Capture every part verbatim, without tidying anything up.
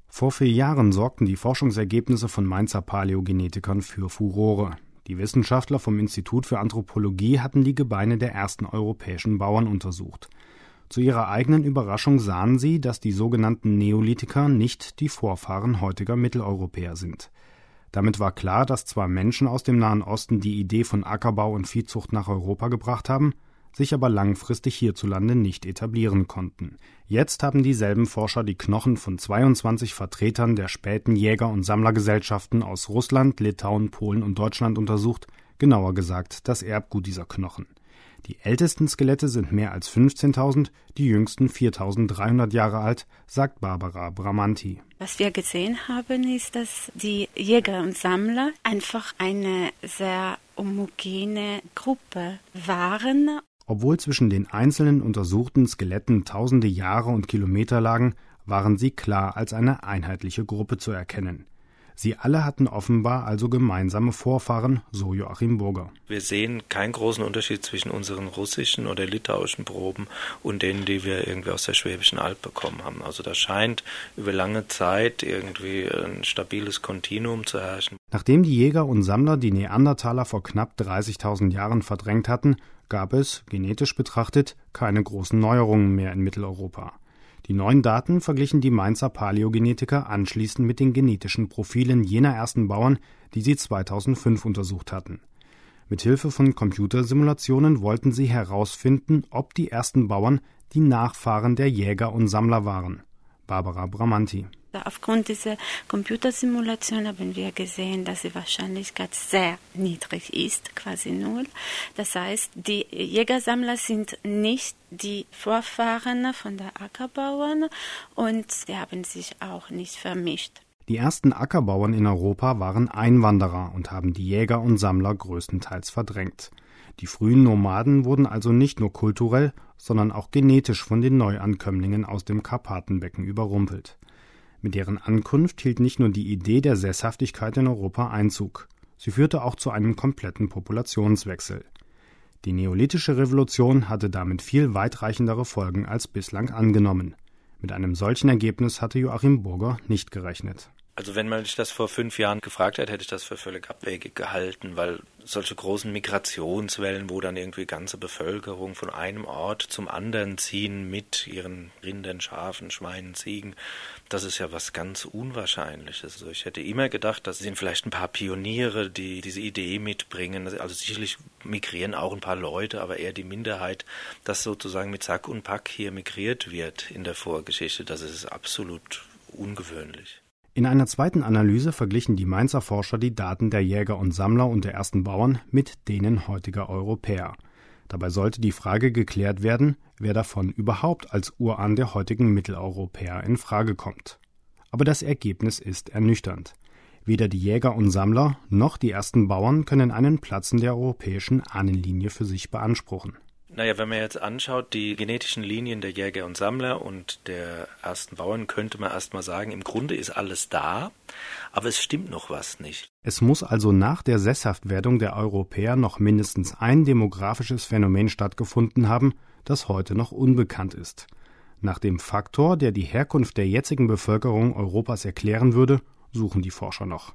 Vor vier Jahren sorgten die Forschungsergebnisse von Mainzer Paläogenetikern für Furore. Die Wissenschaftler vom Institut für Anthropologie hatten die Gebeine der ersten europäischen Bauern untersucht. Zu ihrer eigenen Überraschung sahen sie, dass die sogenannten Neolithiker nicht die Vorfahren heutiger Mitteleuropäer sind. Damit war klar, dass zwar Menschen aus dem Nahen Osten die Idee von Ackerbau und Viehzucht nach Europa gebracht haben, sich aber langfristig hierzulande nicht etablieren konnten. Jetzt haben dieselben Forscher die Knochen von zweiundzwanzig Vertretern der späten Jäger- und Sammlergesellschaften aus Russland, Litauen, Polen und Deutschland untersucht, genauer gesagt das Erbgut dieser Knochen. Die ältesten Skelette sind mehr als fünfzehntausend, die jüngsten viertausenddreihundert Jahre alt, sagt Barbara Bramanti. Was wir gesehen haben, ist, dass die Jäger und Sammler einfach eine sehr homogene Gruppe waren. Obwohl zwischen den einzelnen untersuchten Skeletten tausende Jahre und Kilometer lagen, waren sie klar als eine einheitliche Gruppe zu erkennen. Sie alle hatten offenbar also gemeinsame Vorfahren, so Joachim Burger. Wir sehen keinen großen Unterschied zwischen unseren russischen oder litauischen Proben und denen, die wir irgendwie aus der Schwäbischen Alb bekommen haben. Also da scheint über lange Zeit irgendwie ein stabiles Kontinuum zu herrschen. Nachdem die Jäger und Sammler die Neandertaler vor knapp dreißigtausend Jahren verdrängt hatten, gab es, genetisch betrachtet, keine großen Neuerungen mehr in Mitteleuropa. Die neuen Daten verglichen die Mainzer Paläogenetiker anschließend mit den genetischen Profilen jener ersten Bauern, die sie zweitausendfünf untersucht hatten. Mithilfe von Computersimulationen wollten sie herausfinden, ob die ersten Bauern die Nachfahren der Jäger und Sammler waren. Barbara Bramanti. Aufgrund dieser Computersimulation haben wir gesehen, dass die Wahrscheinlichkeit sehr niedrig ist, quasi null. Das heißt, die Jägersammler sind nicht die Vorfahren von der Ackerbauern und sie haben sich auch nicht vermischt. Die ersten Ackerbauern in Europa waren Einwanderer und haben die Jäger und Sammler größtenteils verdrängt. Die frühen Nomaden wurden also nicht nur kulturell, sondern auch genetisch von den Neuankömmlingen aus dem Karpatenbecken überrumpelt. Mit deren Ankunft hielt nicht nur die Idee der Sesshaftigkeit in Europa Einzug, sie führte auch zu einem kompletten Populationswechsel. Die neolithische Revolution hatte damit viel weitreichendere Folgen als bislang angenommen. Mit einem solchen Ergebnis hatte Joachim Burger nicht gerechnet. Also wenn man sich das vor fünf Jahren gefragt hätte, hätte ich das für völlig abwegig gehalten, weil solche großen Migrationswellen, wo dann irgendwie ganze Bevölkerung von einem Ort zum anderen ziehen mit ihren Rindern, Schafen, Schweinen, Ziegen, das ist ja was ganz Unwahrscheinliches. Also ich hätte immer gedacht, das sind vielleicht ein paar Pioniere, die diese Idee mitbringen. Also sicherlich migrieren auch ein paar Leute, aber eher die Minderheit, dass sozusagen mit Sack und Pack hier migriert wird in der Vorgeschichte. Das ist absolut ungewöhnlich. In einer zweiten Analyse verglichen die Mainzer Forscher die Daten der Jäger und Sammler und der ersten Bauern mit denen heutiger Europäer. Dabei sollte die Frage geklärt werden, wer davon überhaupt als Urahn der heutigen Mitteleuropäer in Frage kommt. Aber das Ergebnis ist ernüchternd. Weder die Jäger und Sammler noch die ersten Bauern können einen Platz in der europäischen Ahnenlinie für sich beanspruchen. Naja, wenn man jetzt anschaut, die genetischen Linien der Jäger und Sammler und der ersten Bauern, könnte man erstmal sagen, im Grunde ist alles da, aber es stimmt noch was nicht. Es muss also nach der Sesshaftwerdung der Europäer noch mindestens ein demografisches Phänomen stattgefunden haben, das heute noch unbekannt ist. Nach dem Faktor, der die Herkunft der jetzigen Bevölkerung Europas erklären würde, suchen die Forscher noch.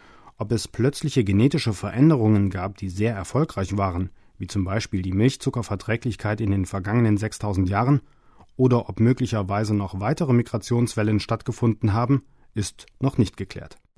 Ob es plötzliche genetische Veränderungen gab, die sehr erfolgreich waren, wie zum Beispiel die Milchzuckerverträglichkeit in den vergangenen sechstausend Jahren, oder ob möglicherweise noch weitere Migrationswellen stattgefunden haben, ist noch nicht geklärt.